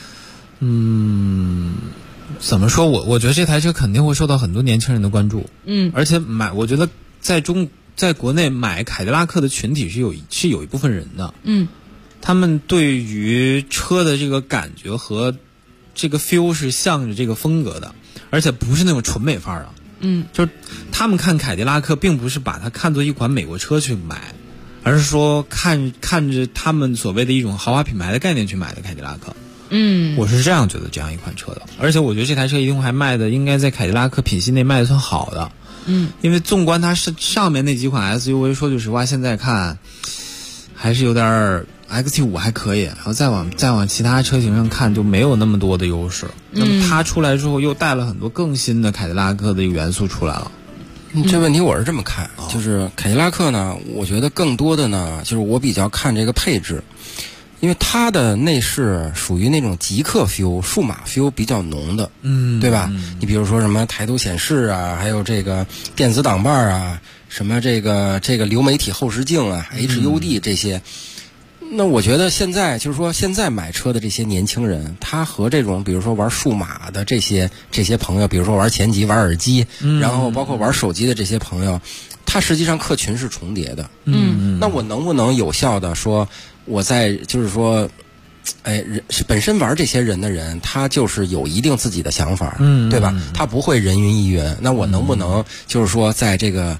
怎么说？我觉得这台车肯定会受到很多年轻人的关注。而且我觉得在国内买凯迪拉克的群体是有一部分人的，他们对于车的这个感觉和这个 feel 是向着这个风格的，而且不是那种纯美范儿的，就是他们看凯迪拉克并不是把它看作一款美国车去买，而是说看着他们所谓的一种豪华品牌的概念去买的凯迪拉克。我是这样觉得这样一款车的，而且我觉得这台车一定还卖的应该在凯迪拉克品系内卖的算好的。因为纵观它是上面那几款 SUV， 说句实话，现在看还是有点 XT5 还可以，然后再往其他车型上看就没有那么多的优势。那么它出来之后又带了很多更新的凯迪拉克的一个元素出来了。 这问题我是这么看，就是凯迪拉克呢，我觉得更多的呢，就是我比较看这个配置。因为它的内饰属于那种极客 feel、数码 feel 比较浓的，对吧？你比如说什么抬头显示啊，还有这个电子挡把啊，什么这个流媒体后视镜啊、HUD 这些。那我觉得现在就是说，现在买车的这些年轻人，他和这种比如说玩数码的这些朋友，比如说玩前级、玩耳机，然后包括玩手机的这些朋友，他实际上客群是重叠的。那我能不能有效的说？我在就是说，本身玩这些人的人，他就是有一定自己的想法，对吧？他不会人云亦云。那我能不能就是说，在这个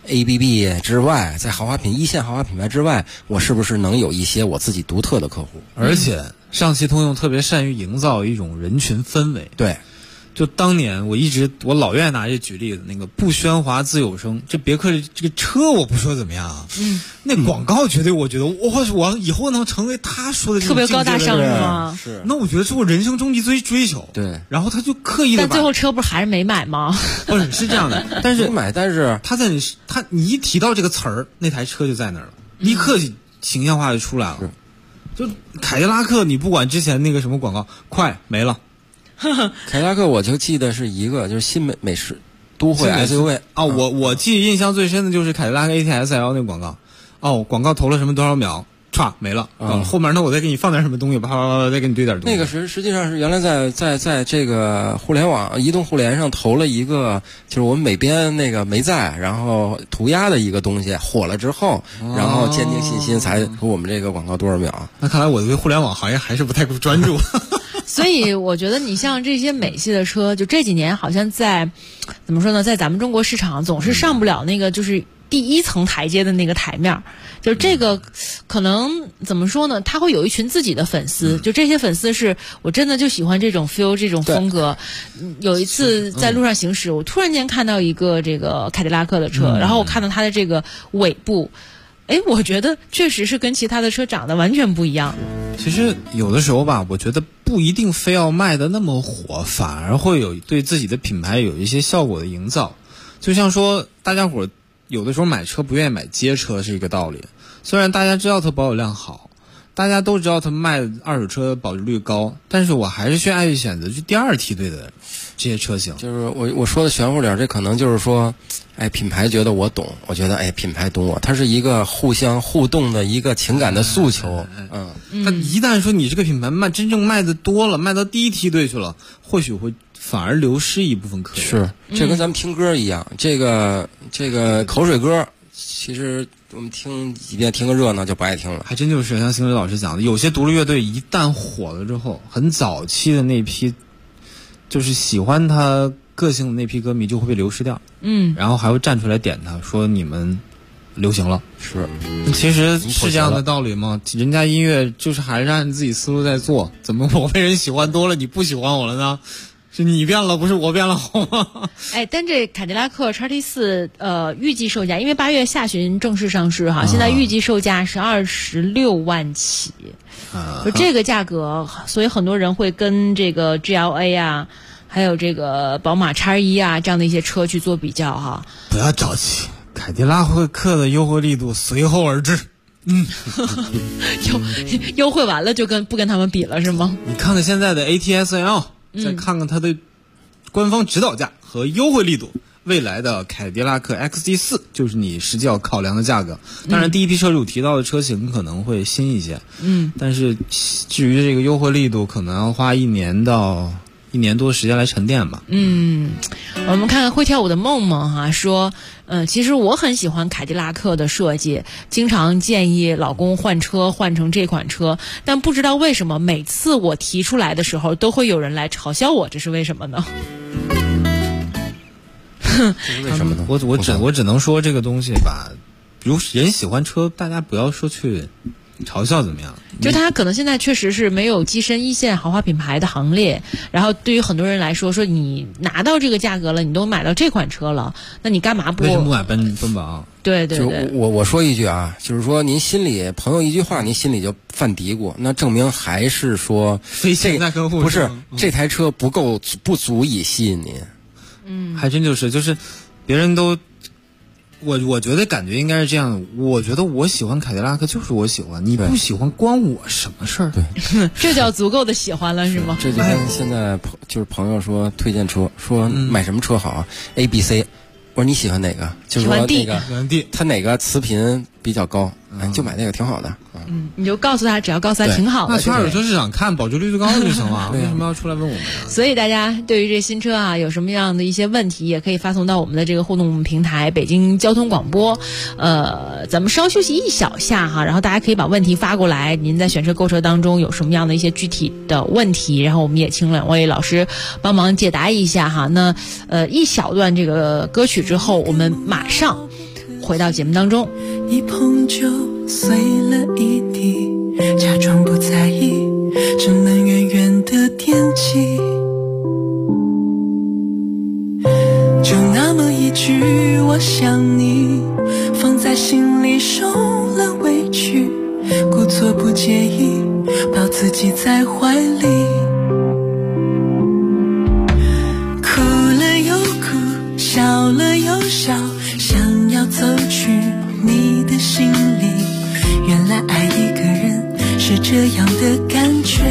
ABB 之外，在一线豪华品牌之外，我是不是能有一些我自己独特的客户？ 而且上汽通用特别善于营造一种人群氛围。 对。 就当年我老愿意拿这举例子，那个不喧哗自有声，这别克这个车我不说怎么样啊，那广告绝对我觉得我以后能成为他说的这种特别高大上是吗？ 是。 那我觉得是我人生终极追求。 对。 然后他就刻意的， 但最后车不是还是没买吗？ 不是，是这样的，但是没买，但是你一提到这个词儿，那台车就在那儿了，立刻形象化就出来了。就凯迪拉克，你不管之前那个什么广告，快没了。 凯迪拉克我就记得是一个，就是新美式都会 SUV 啊，我记忆印象最深的就是凯迪拉克 AT-SL 那个广告，广告投了什么多少秒，歘没了，后面那我再给你放点什么东西，啪啪啪再给你堆点东西。 那个实际上是原来在这个互联网移动互联上投了一个，就是我们美编那个没在，然后涂鸦的一个东西火了之后，然后坚定信心才给我们这个广告多少秒。 那看来我对互联网行业还是不太专注。 所以我觉得你像这些美系的车，就这几年好像怎么说呢，在咱们中国市场总是上不了那个就是第一层台阶的那个台面，就这个可能怎么说呢，他会有一群自己的粉丝，就这些粉丝是我真的就喜欢这种 feel 这种风格。有一次在路上行驶，我突然间看到一个这个凯迪拉克的车，然后我看到它的这个尾部，我觉得确实是跟其他的车长得完全不一样。 其实有的时候吧，我觉得不一定非要卖的那么火，反而会有对自己的品牌有一些效果的营造。就像说大家伙有的时候买车不愿意买街车是一个道理，虽然大家知道它保有量好，大家都知道它卖二手车保值率高，但是我还是爱去选择就第二梯队的这些车型。 就是我说的玄乎点，这可能就是说品牌觉得我懂，我觉得品牌懂我，它是一个互相互动的一个情感的诉求。 它一旦说你这个品牌真正卖的多了，卖到第一梯队去了，或许会反而流失一部分客人。 是，这跟咱们听歌一样，这个口水歌，其实我们听几遍听个热闹就不爱听了。 还真就是像星水老师讲的，有些独立乐队一旦火了之后，很早期的那批就是喜欢他个性的那批歌迷就会被流失掉。然后还会站出来点他，说你们流行了。 是， 其实是这样的道理吗？人家音乐就是还是按自己思路在做，怎么我被人喜欢多了，你不喜欢我了呢？是你变了，不是我变了，好吗？ 但这凯迪拉克 XT4 预计售价，因为8月下旬正式上市哈，现在预计售价是26万起，就这个价格，所以很多人会跟这个 GLA 啊，还有这个宝马 X1 啊这样的一些车去做比较哈。 不要着急，凯迪拉克的优惠力度随后而至。 优惠完了就不跟他们比了是吗？ 你看看现在的 AT-SL，再看看它的官方指导价和优惠力度，未来的凯迪拉克 XT4 就是你实际要考量的价格。当然第一批车主提到的车型可能会新一些，但是至于这个优惠力度可能要花1年到1年多的时间来沉淀吧。 我们看看会跳舞的梦梦哈说，其实我很喜欢凯迪拉克的设计，经常建议老公换车换成这款车，但不知道为什么每次我提出来的时候都会有人来嘲笑我，这是为什么呢？ 这是为什么呢？ 我只能说这个东西吧，如人喜欢车，大家不要说去嘲笑怎么样？ 就他可能现在确实是没有跻身一线豪华品牌的行列，然后对于很多人来说，说你拿到这个价格了，你都买到这款车了，那你干嘛不？ 为什么不买奔宝？ 对对对， 就我说一句啊，就是说您心里朋友一句话，您心里就犯嘀咕，那证明还是说非现代客户不是这台车不足以吸引您。 还真就是别人都。我觉得感觉应该是这样，我觉得我喜欢凯迪拉克就是我喜欢，你不喜欢关我什么事儿？ 对， 这叫足够的喜欢了是吗？ 这就跟现在就是朋友说推荐车，说买什么车好啊？A、B、C， 我说你喜欢哪个？就是说那个他哪个词频比较高，你就买那个挺好的。 你就告诉他，只要告诉他挺好的。 那去二手车市场看保值率最高就行了，为什么要出来问我们呢？ 所以大家对于这新车啊有什么样的一些问题，也可以发送到我们的这个互动平台北京交通广播。咱们稍休息一小下哈，然后大家可以把问题发过来，您在选车购车当中有什么样的一些具体的问题，然后我们也请2位老师帮忙解答一下哈。那一小段这个歌曲之后，我们马上回到节目当中。 一碰就碎了一地，假装不在意，只能远远地惦记。就那么一句我想你，放在心里受了委屈，故作不介意，抱自己在怀里。哭了又哭，笑了又笑，想要走去你的心里。原来爱一个人是这样的感觉。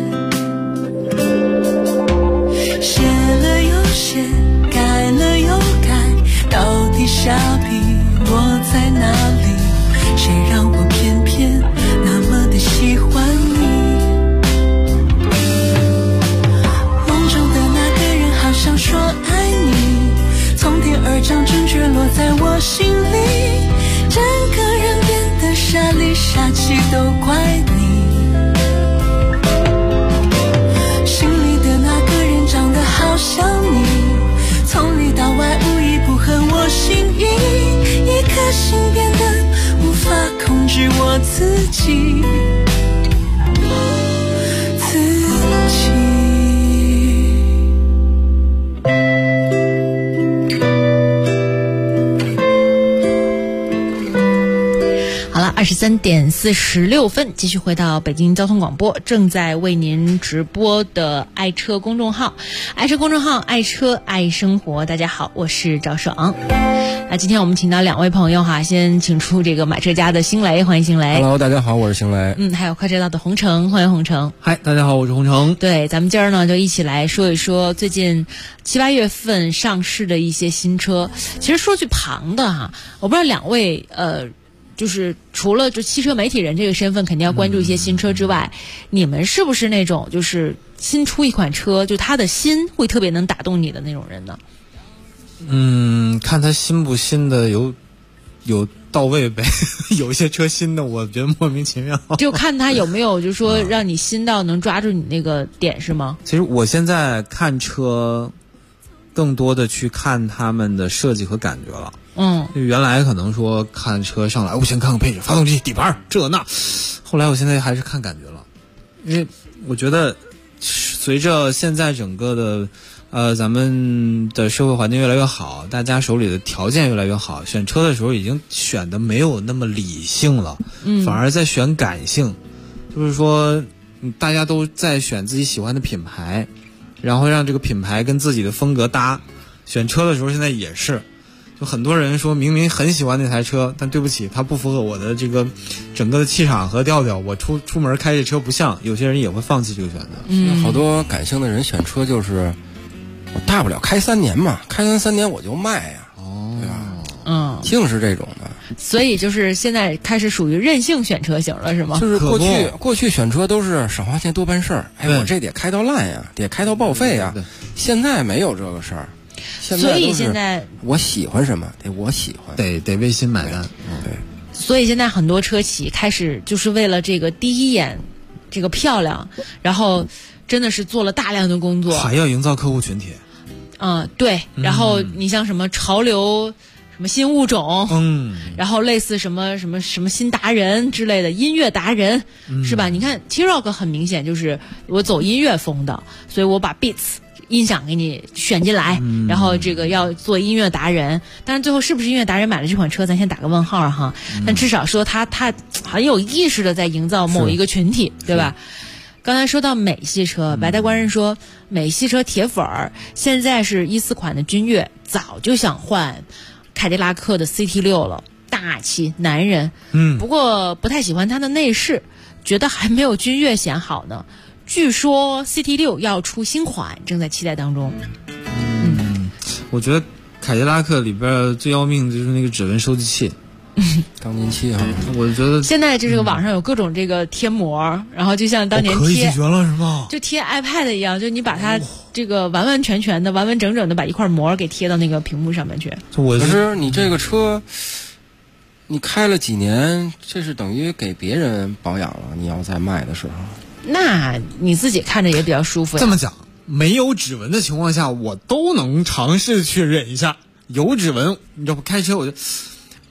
写了又写，改了又改，到底下笔落在哪里？谁让我偏偏那么的喜欢你？梦中的那个人好像说爱你，从天而降，正确落在我心里，整个人变得傻里傻气，都怪你。心里的那个人长得好像你，从里到外无一不合我心意，一颗心变得无法控制我自己。 23点46分，继续回到北京交通广播，正在为您直播的爱车公众号，爱车公众号，爱车爱生活。大家好，我是赵爽。那今天我们请到2位朋友哈，先请出这个买车家的星雷，欢迎星雷。 Hello， 大家好，我是星雷。 还有快车道的洪城，欢迎洪城。 嗨，大家好，我是洪城。 对，咱们今儿呢就一起来说一说最近7、8月份上市的一些新车。其实说句旁的哈，我不知道2位就是除了就汽车媒体人这个身份肯定要关注一些新车之外，你们是不是那种就是新出一款车就它的新会特别能打动你的那种人呢？ 看它新不新的有到位呗。有些车新的我觉得莫名其妙， 就看它有没有就是说让你新到能抓住你那个点是吗？ 其实我现在看车更多的去看他们的设计和感觉了。原来可能说看车上来，我先看看配置、发动机、底盘这那，后来我现在还是看感觉了，因为我觉得随着现在整个的咱们的社会环境越来越好，大家手里的条件越来越好，选车的时候已经选的没有那么理性了，反而在选感性，就是说大家都在选自己喜欢的品牌，然后让这个品牌跟自己的风格搭。选车的时候现在也是，就很多人说明明很喜欢那台车，但对不起，它不符合我的这个整个的气场和调调，我出门开这车不像，有些人也会放弃这个选择。 好多感性的人选车就是我大不了开3年嘛，开完3年我就卖呀。对吧？净是这种的。 所以就是现在开始属于任性选车型了，是吗？ 就是过去选车都是少花钱多办事儿，我这得开到烂呀，得开到报废呀。现在没有这个事儿。 所以现在我喜欢什么得我喜欢， 得为心买单。 对， 所以现在很多车企开始就是为了这个第一眼这个漂亮，然后真的是做了大量的工作， 还要营造客户群体。 对，然后你像什么潮流什么新物种，然后类似什么新达人之类的音乐达人，是吧？你看 T-Rock 很明显就是我走音乐风的，所以我把 Beats音响给你选进来，然后这个要做音乐达人，但是最后是不是音乐达人买了这款车，咱先打个问号哈。但至少说他很有意识的在营造某一个群体，对吧？刚才说到美系车，白大官人说美系车铁粉儿现在是14款的君越，早就想换凯迪拉克的 CT6 了，大气男人。不过不太喜欢它的内饰，觉得还没有君越显好呢。据说 CT6 要出新款，正在期待当中。 我觉得凯迪拉克里边最要命的就是那个指纹收集器。 钢筋器啊， 我觉得现在这个网上有各种这个贴膜，然后就像当年可以解决了是吗？ 就贴 iPad 一样，就你把它这个完完全全的、完完整整的把一块膜给贴到那个屏幕上面去。 可是你这个车，你开了几年，这是等于给别人保养了。你要在卖的时候， 那你自己看着也比较舒服呀。 这么讲，没有指纹的情况下，我都能尝试去忍一下。有指纹，你知道不？开车我就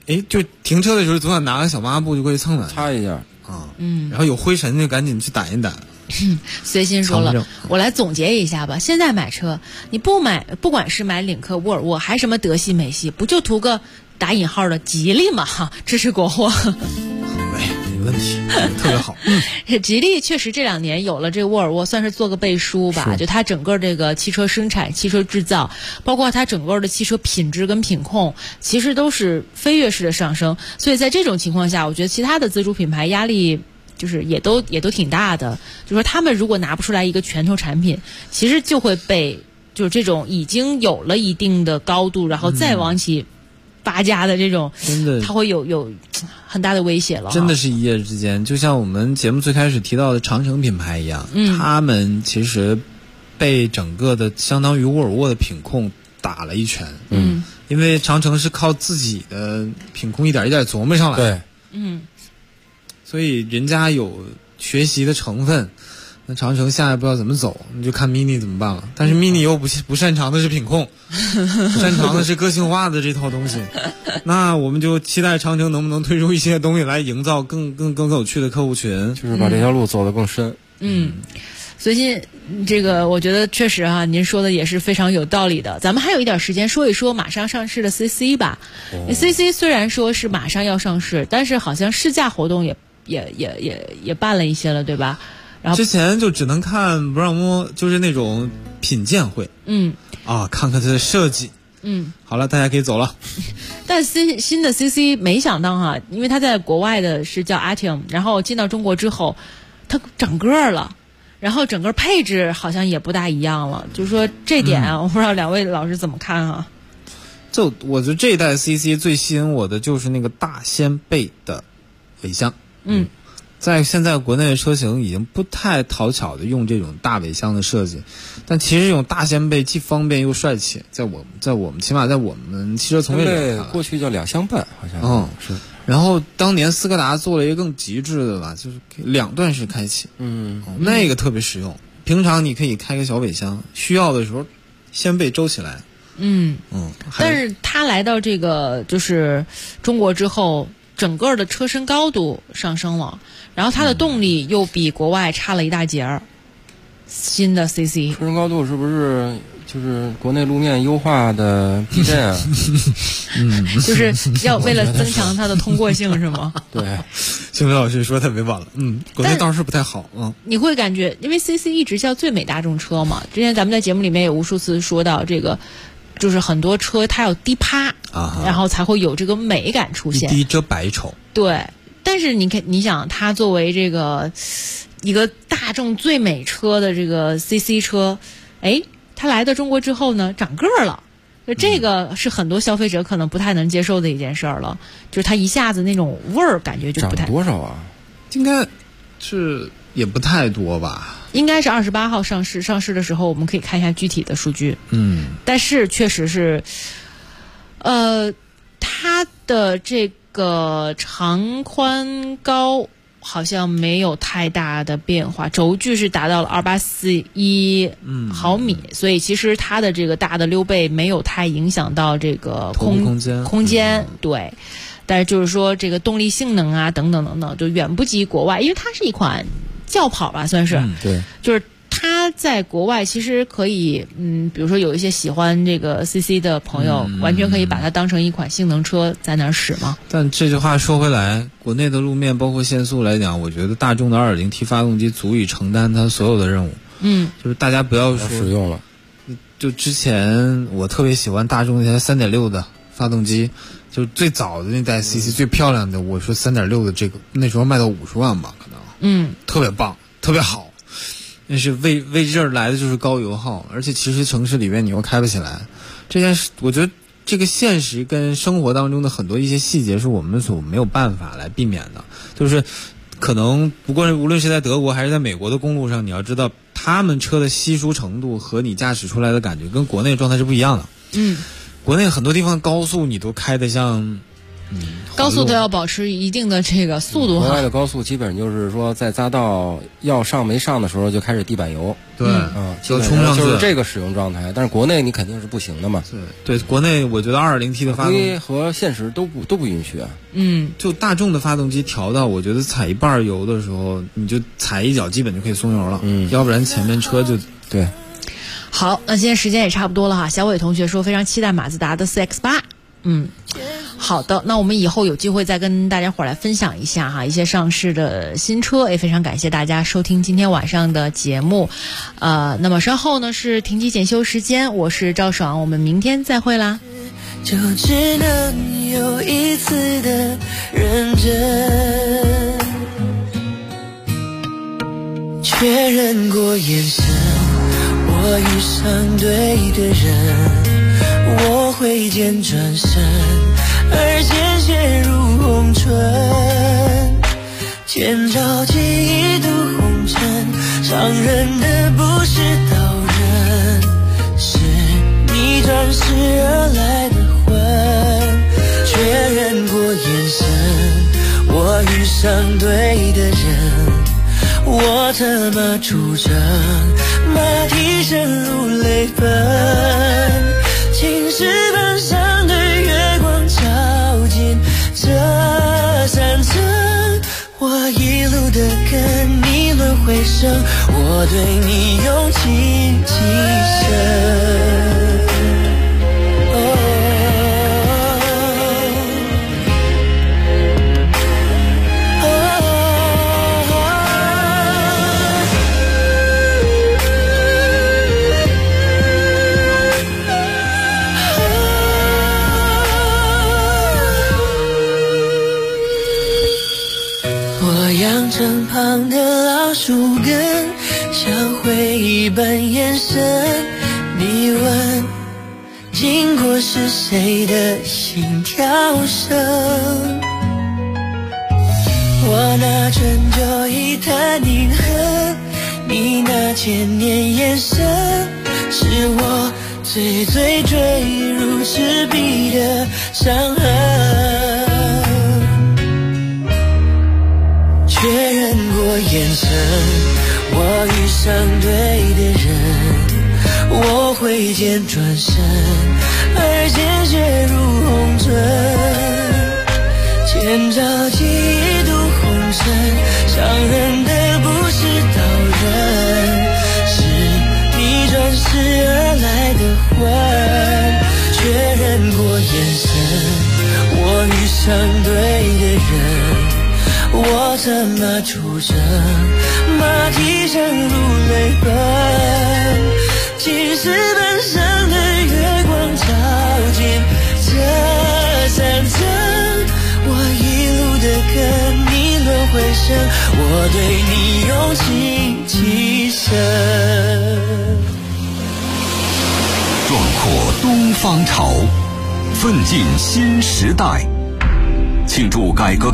就停车的时候总想拿个小抹布就过去蹭了， 擦一下啊，然后有灰尘就赶紧去掸一掸。 随心说了，我来总结一下吧。现在买车，你不管是买领克、沃尔沃，还什么德系、美系，不就图个打引号的吉利嘛？哈，支持国货。 没问题，特别好。 吉利确实这2年有了这个沃尔沃，算是做个背书吧。就它整个这个汽车生产、汽车制造，包括它整个的汽车品质跟品控，其实都是飞跃式的上升。所以在这种情况下，我觉得其他的自主品牌压力就是也都挺大的。就说他们如果拿不出来一个拳头产品，其实就会被就是这种已经有了一定的高度，然后再往起发家的这种， 真的它会有很大的威胁了。 真的是一夜之间，就像我们节目最开始提到的长城品牌一样，他们其实被整个的相当于沃尔沃的品控打了一拳。因为长城是靠自己的品控一点一点琢磨上来的。 对， 所以人家有学习的成分。那长城下来不知道怎么走，你就看 mini 怎么办了。但是 mini 又不擅长的是品控，不擅长的是个性化的这套东西。那我们就期待长城能不能推出一些东西来营造更有趣的客户群， 就是把这条路走得更深。 随心，这个我觉得确实啊，您说的也是非常有道理的。咱们还有一点时间说一说马上上市的 CC 吧。CC 虽然说是马上要上市，但是好像试驾活动也办了一些了，对吧？然后之前就只能看不让摸，就是那种品鉴会。看看它的设计。好了，大家可以走了。 但新的 CC 没想到哈，因为它在国外的是叫 Arteon， 然后进到中国之后，它整个了。然后整个配置好像也不大一样了，就是说这点啊，我不知道两位老师怎么看啊？ 就我觉得这一代 CC 最吸引我的就是那个大掀背的尾箱。在现在国内的车型已经不太讨巧的用这种大尾箱的设计，但其实这种大掀背既方便又帅气，在我们起码在我们汽车从业者过去叫2厢半，好像是。 然后当年斯柯达做了一个更极致的吧，就是2段式开启，那个特别实用。平常你可以开个小尾箱，需要的时候掀背周起来。 但是它来到这个就是中国之后，整个的车身高度上升了，然后它的动力又比国外差了一大截儿。新的 CC 车身高度是不是就是国内路面优化的避震啊？ 就是要为了增强它的通过性是吗？ 对， 星飞老师说太委婉了。国内倒是不太好。 你会感觉，因为 CC 一直叫最美大众车嘛，之前咱们在节目里面有无数次说到这个，就是很多车它要低趴然后才会有这个美感出现， 低遮百丑。 对，但是你想，它作为这个一个大众最美车的这个 CC 车，它来到中国之后呢，长个儿了，这个是很多消费者可能不太能接受的一件事儿了，就是它一下子那种味儿感觉就不太。 长多少啊？ 应该是也不太多吧。 应该是28号上市的时候，我们可以看一下具体的数据。但是确实是，它的这个长宽高好像没有太大的变化，轴距是达到了2841毫米，所以其实它的这个大的溜背没有太影响到这个空间。对，但是就是说这个动力性能啊等等等等，就远不及国外，因为它是一款轿跑吧，算是。 对， 就是它在国外其实可以，比如说有一些喜欢这个 CC 的朋友，完全可以把它当成一款性能车在那儿使嘛。 但这句话说回来，国内的路面包括限速来讲，我觉得大众的 2.0T 发动机足以承担它所有的任务。就是大家不要说使用了。 就之前我特别喜欢大众那台 3.6 的发动机，就最早的那代 CC 最漂亮的，我说 3.6 的这个那时候卖到50万吧，可能。特别棒，特别好。那是为这儿来的，就是高油耗，而且其实城市里面你又开不起来。这件事，我觉得这个现实跟生活当中的很多一些细节是我们所没有办法来避免的。就是可能不过无论是在德国还是在美国的公路上，你要知道他们车的稀疏程度和你驾驶出来的感觉跟国内状态是不一样的。国内很多地方高速你都开得像高速都要保持一定的这个速度哈。 国外的高速基本就是说，在匝道要上没上的时候就开始地板油。 对， 就冲上去，就是这个使用状态。但是国内你肯定是不行的嘛。 对，国内我觉得 2.0T 的发动机和现实都不允许啊。 就大众的发动机调到，我觉得踩一半油的时候，你就踩一脚基本就可以松油了。要不然前面车就对。 好，那今天时间也差不多了哈。小伟同学说非常期待马自达的 4X8。好的，那我们以后有机会再跟大家伙来分享一下哈一些上市的新车，也非常感谢大家收听今天晚上的节目。那么稍后呢是停机检修时间，我是赵爽，我们明天再会啦。 就只能有一次的认真，确认过眼神，我遇上对的人，我挥剑转身，而鲜血如红唇，千朝记一度红尘，伤人的不是刀刃，是你转世而来的魂。确认过眼神，我遇上对的人，我策马出征，马蹄声如泪奔，青石板上的月光照进这山城，我一路的跟你轮回声，我对你用情极深。身旁的老树根，像回忆般延伸。你问，经过是谁的心跳声？我拿春秋一叹凝恨，你那千年眼神，是我最最坠入赤壁的伤痕。确认过眼神，我遇上对的人，我挥剑转身，而鲜血如红唇，千朝记一度红尘，伤人的不是刀刃，是你转世而来的魂。确认过眼神，我遇上对的人，我策马出征，马蹄声如泪奔，青石板上的月光照进这山城，我一路的跟你轮回声，我对你用情极深。 壮阔东方潮，奋进新时代，庆祝改革